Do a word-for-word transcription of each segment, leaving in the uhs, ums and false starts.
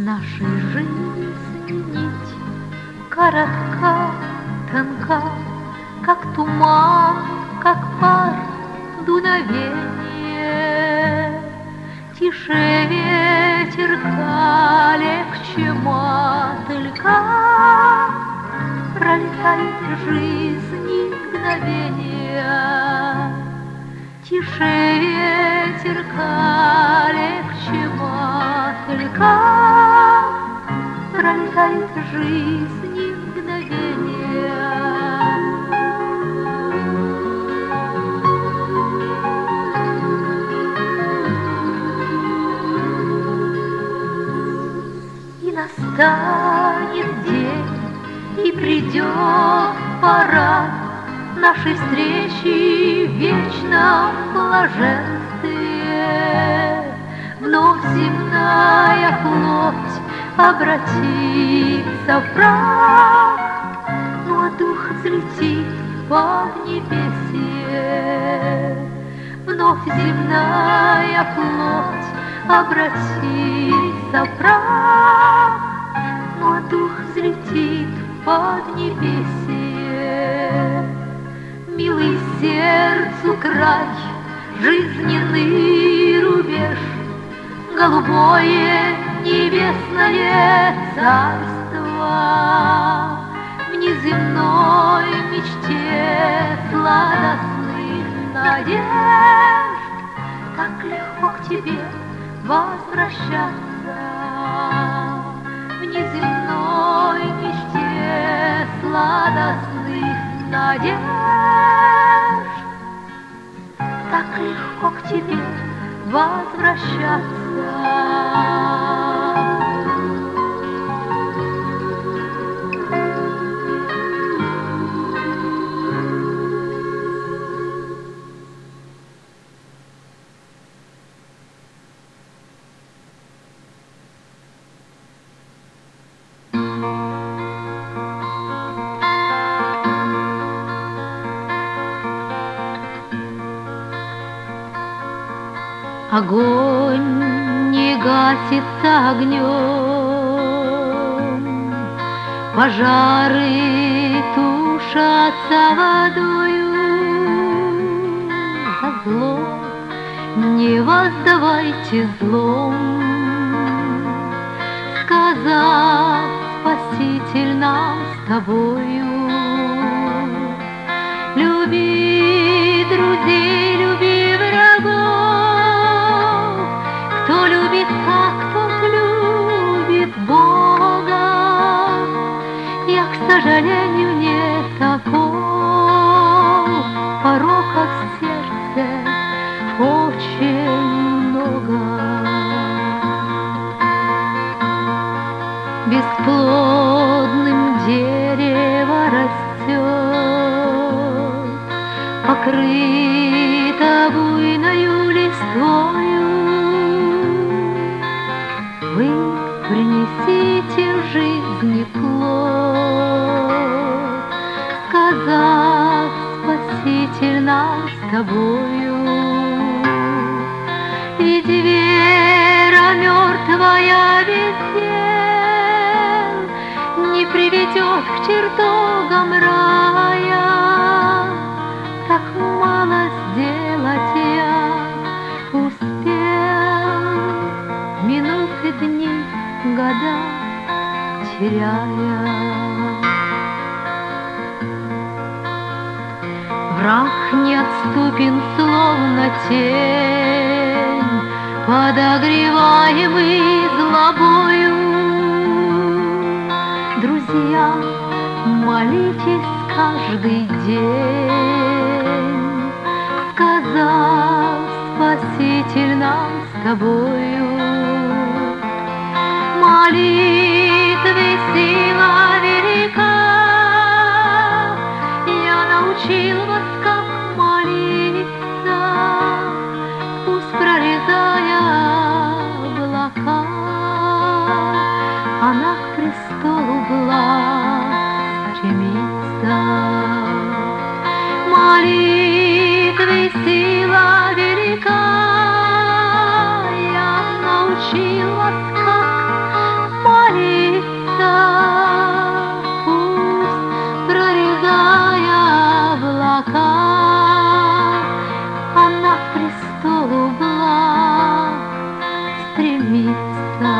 Нашей жизни нить коротка, тонка, как туман, как пар, дуновение. Тише ветерка, легче мотылька, пролетает жизни мгновения. Тише ветерка, легче мотылька, пролетает жизни мгновения. И настанет день, и придет пора нашей встречи в вечном блаженстве. Вновь земная плоть обратится в прах, ну а дух взлетит в поднебесье. Вновь земная плоть обратится в прах, ну а дух взлетит в поднебесье. Милый сердцу край, жизненный рубеж, голубое небесное царство. В неземной мечте сладостных надежд так легко к тебе возвращаться. В неземной мечте сладостных надежд так легко к тебе возвращаться. Огонь не гасится огнем, пожары тушатся водою. За зло не воздавайте злом, сказал Спаситель нам с тобою. Люби друзей, люби врагов, кто любит так, тот любит Бога. Я, к сожалению, не таков, порока в сердце очень много. Бесплодным дерево растет, покрыто буйною листвою. Вы принесите в жизни плод, сказал Спаситель нам с тобою. Ведь вера мертвая без дел не приведет к чертогам рая. Так мало сделать я успел, минуты, дни, года теряя. Враг неотступен, словно тень, подогреваемый злобою. Друзья, молитесь каждый день, сказал Спаситель нам с тобою. Молитвы сила велика, я научил вас, как молиться, пусть прорезая облака, она к престолу благ стремится. Молитвы сила велика, я научил вас, как молиться, пусть, прорезая облака, она к престолу благ стремится.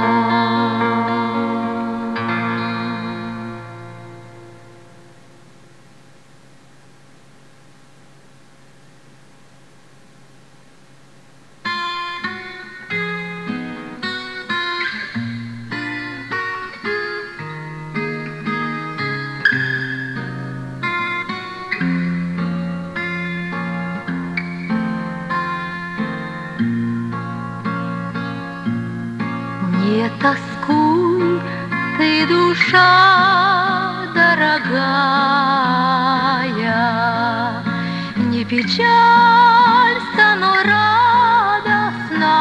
Не тоскуй ты, душа дорогая, не печалься, но радостно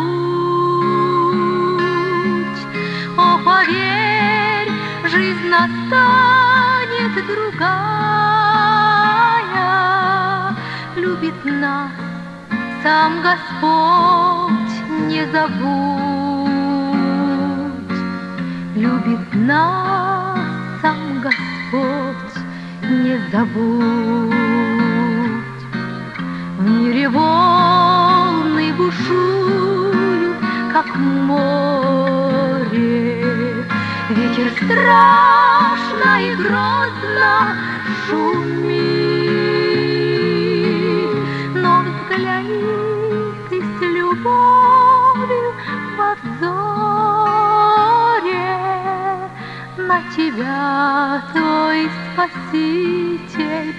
будь. О, поверь, жизнь настанет другая, любит нас сам Господь, не забудь. Любит нас сам Господь, не забудь. В мире волны бушуют, как море, ветер страшно и грозно шумит. Но взгляни ты с любовью во взоре, на тебя твой Спаситель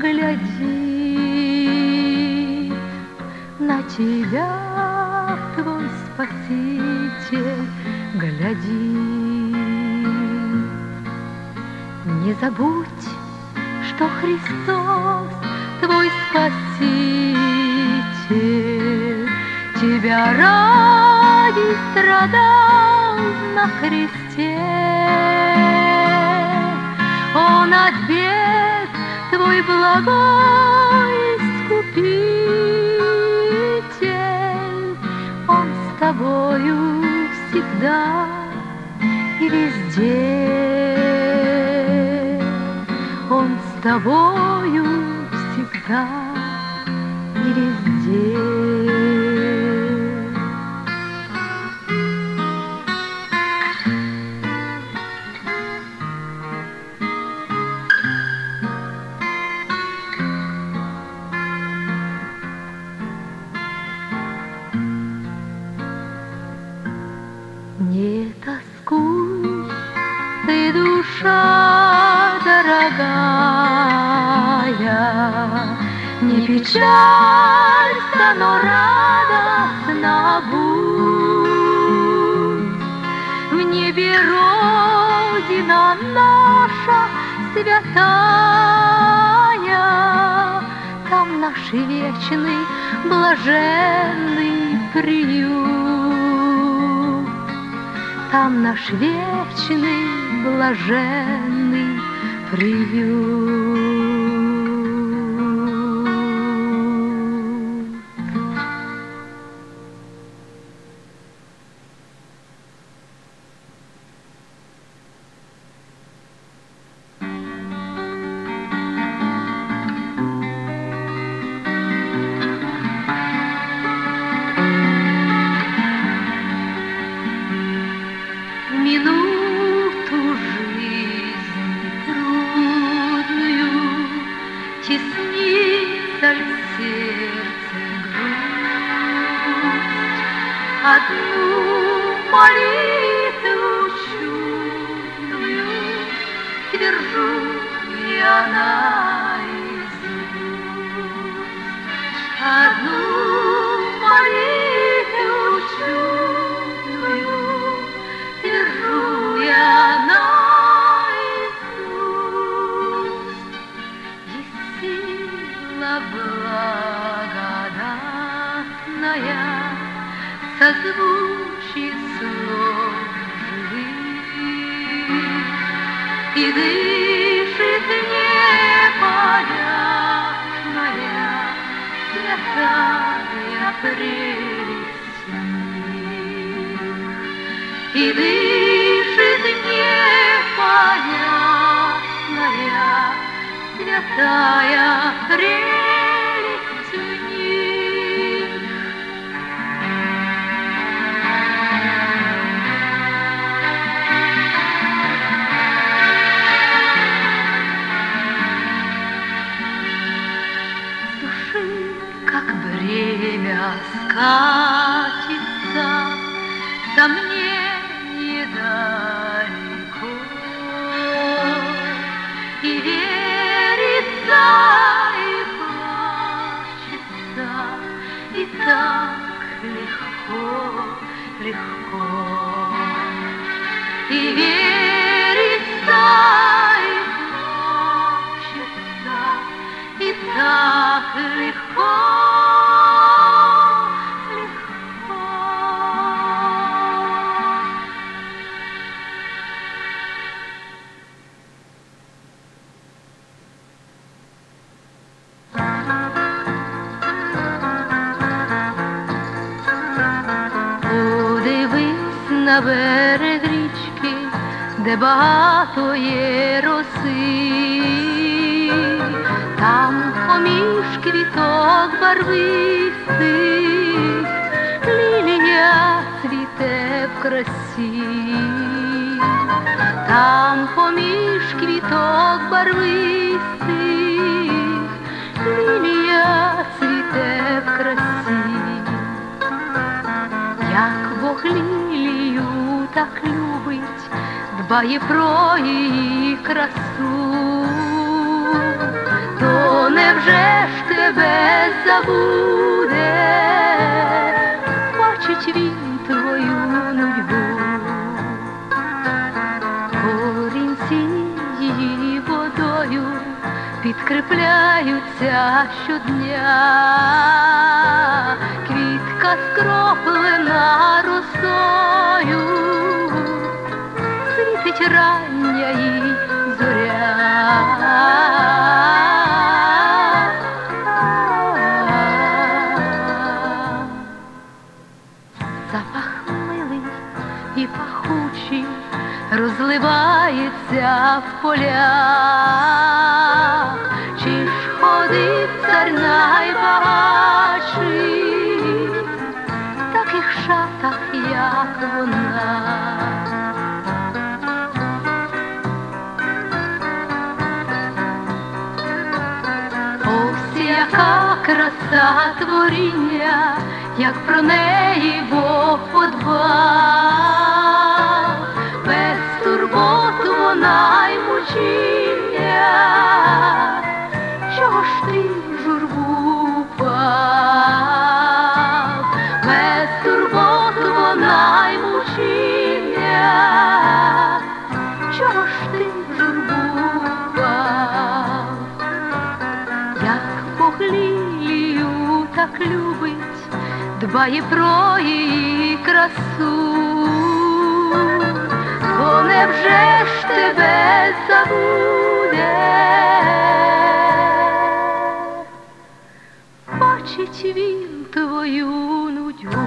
глядит, на тебя твой Спаситель глядит. Не забудь, что Христос твой Спаситель тебя ради страдал на кресте. Он от бед твой благой искупитель, Он с тобою всегда и везде, Он с тобою всегда и везде. Не тоскуй ты, душа дорогая, не печалься, но радостно будь. В небе Родина наша святая, там наш вечный блаженный приют, там наш вечный блаженный приют. Минуту жизни трудную теснится в сердце грусть. Одну молитву чудную держу я наизусть. Одну молитву чудную держу я наизусть. Есть сила благодатная, созвучий слов живых, и дышит непонятная святая прелесть в них. И дышит понятная, святая прелесть в них. С души, как бремя, скатится сомнение далеко, и верится, и плачется, и так легко, легко. И верится, и плачется, и так легко. На берег річки, де багато є роси, там поміж квіток барвистих лілія цвіте в красі, там поміж квіток барвистих лілія цвіте в красі. Як Бог лілію так любить, дбає про її красу, то невже ж тебе забуде, бачить він твою нудьбу. Корінці її водою підкріпляються щодня, квітка скроплена росою, світить рання їй зоря. Запах милий і пахучий розливається в полях, чи ж ходить цар найбагатший в таких шатах, як вона. Ось яка краса творіння, як про неї Бог подбав, без турбот вона й мучіння, чого ж ти в журбу впав, без турбот вона й мучіння, чого ж ти в журбу впав. Як Бог лілію так любить, дбає про її красу, то невже ж тебе забуде, бачить він твою нудьбу.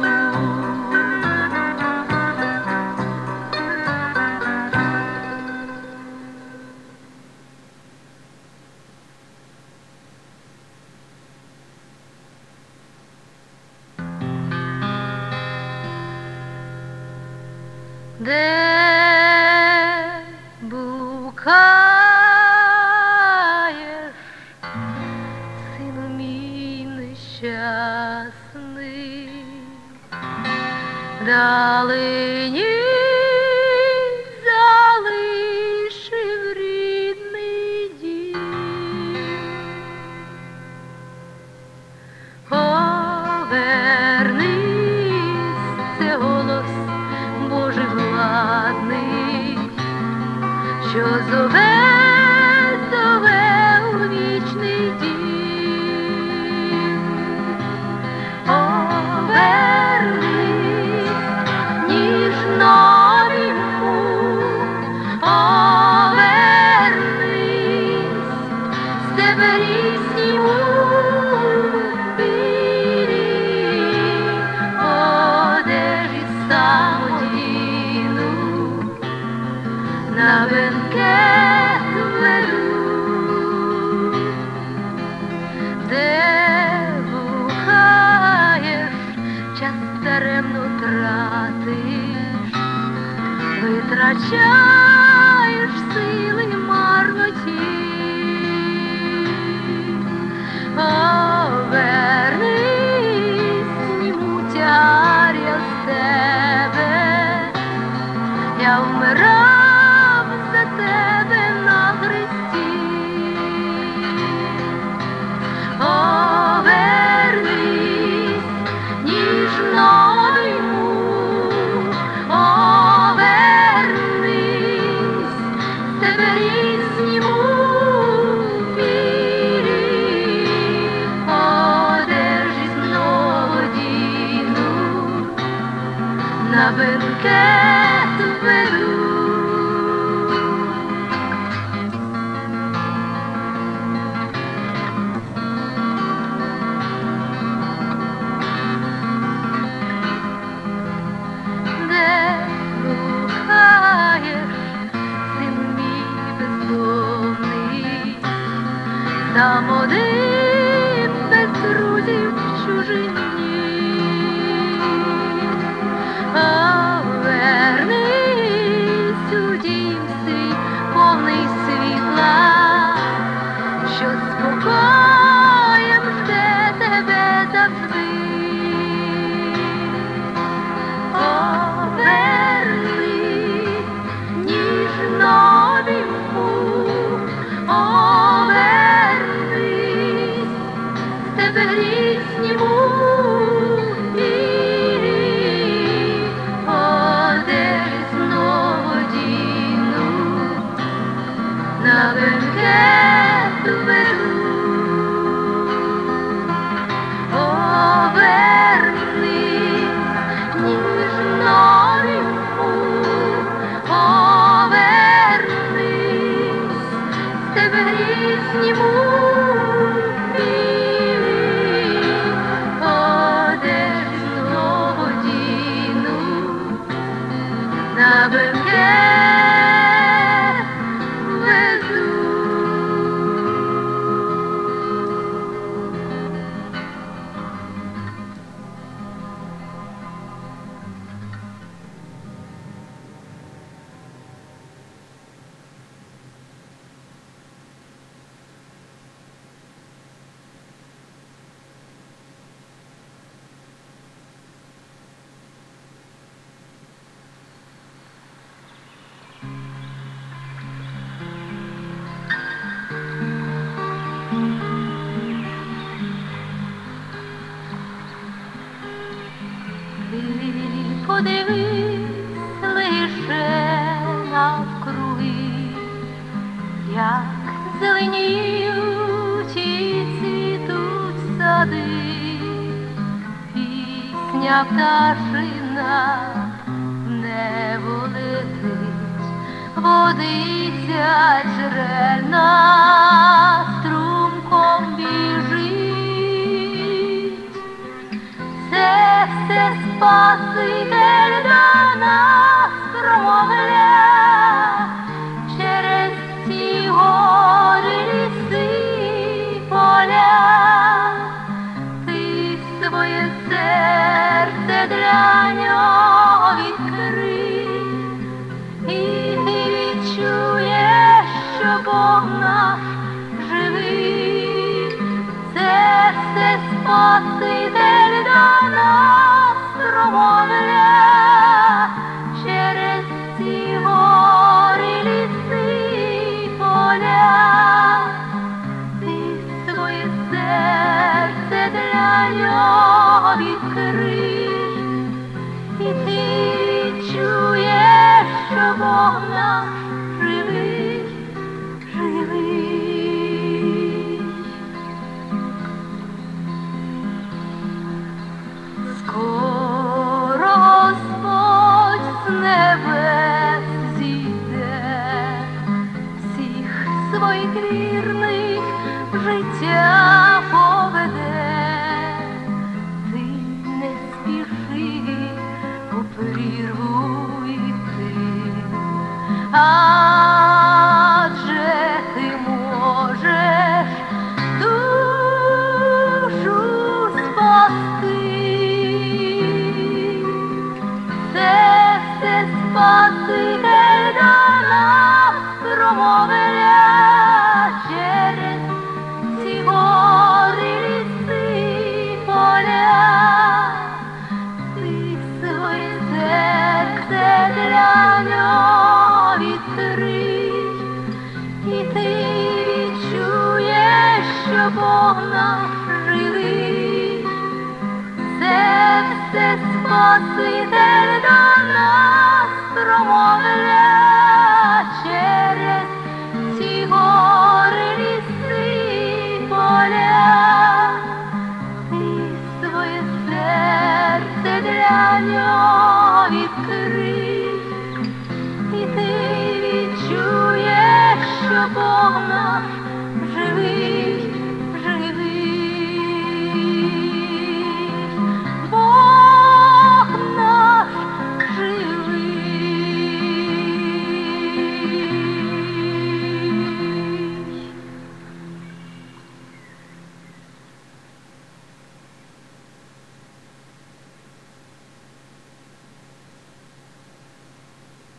Де блукаєш, сину мій нещасний, далині залишив рідний дім. Повернись, це голос Божий владний, що зове, зове у вічний дім. Повернись, ніжно вімку, повернись, з тебе рісні білі одежі самодійну, на вен бенкет веду, де бухаєш, час даремно тратиш, витрачаєш сили марноті. Повернись, зніму тягар я з тебе, я вмирав за тебе на хресті. Повернись, ніжно обійму, повернись, з тебе різ зніму. На бенкет веду. Де бухаєш, сину мій бездомний, сам один без друзів в чужині. Повернись у дім свій, повний світла, що спокоєм жде тебе завжди. Повернись, ніжно обійму, повернись, з тебе різ зніму. На бенкет веду. Повернись, ніжно обійму, повернись, з тебе різ зніму. Одежу знову одіну, на бенкет веду. Подивись лише навкруги, як зеленіють і цвітуть сади, пісня пташина в небо летить, водиця джерельна струмком біжить. Це все Спаситель до нас промовля через ці гори, ліси, поля. Ти своє серце для нього відкрий, і ти відчуєш, що Бог наш живий. Це все Спаситель до нас промовля через ці гори, ліси, поля. Ти своє серце для нього відкрий, і ти чуєш, що Бог наш живий, живий. Скоро Господь з небес зійде, всіх своїх вірних в життя поведе. Ти не спіши у прірву йти, а Спаситель до нас промовля через ці гори, ліси, поля. Ти своє серце для нього відкрий, і ти відчуєш, що Бог наш живий. Це все Спаситель до нас промовля через ці гори, ліси, поля. Ти своє серце для нього відкрий, і ти відчуєш, що Бог наш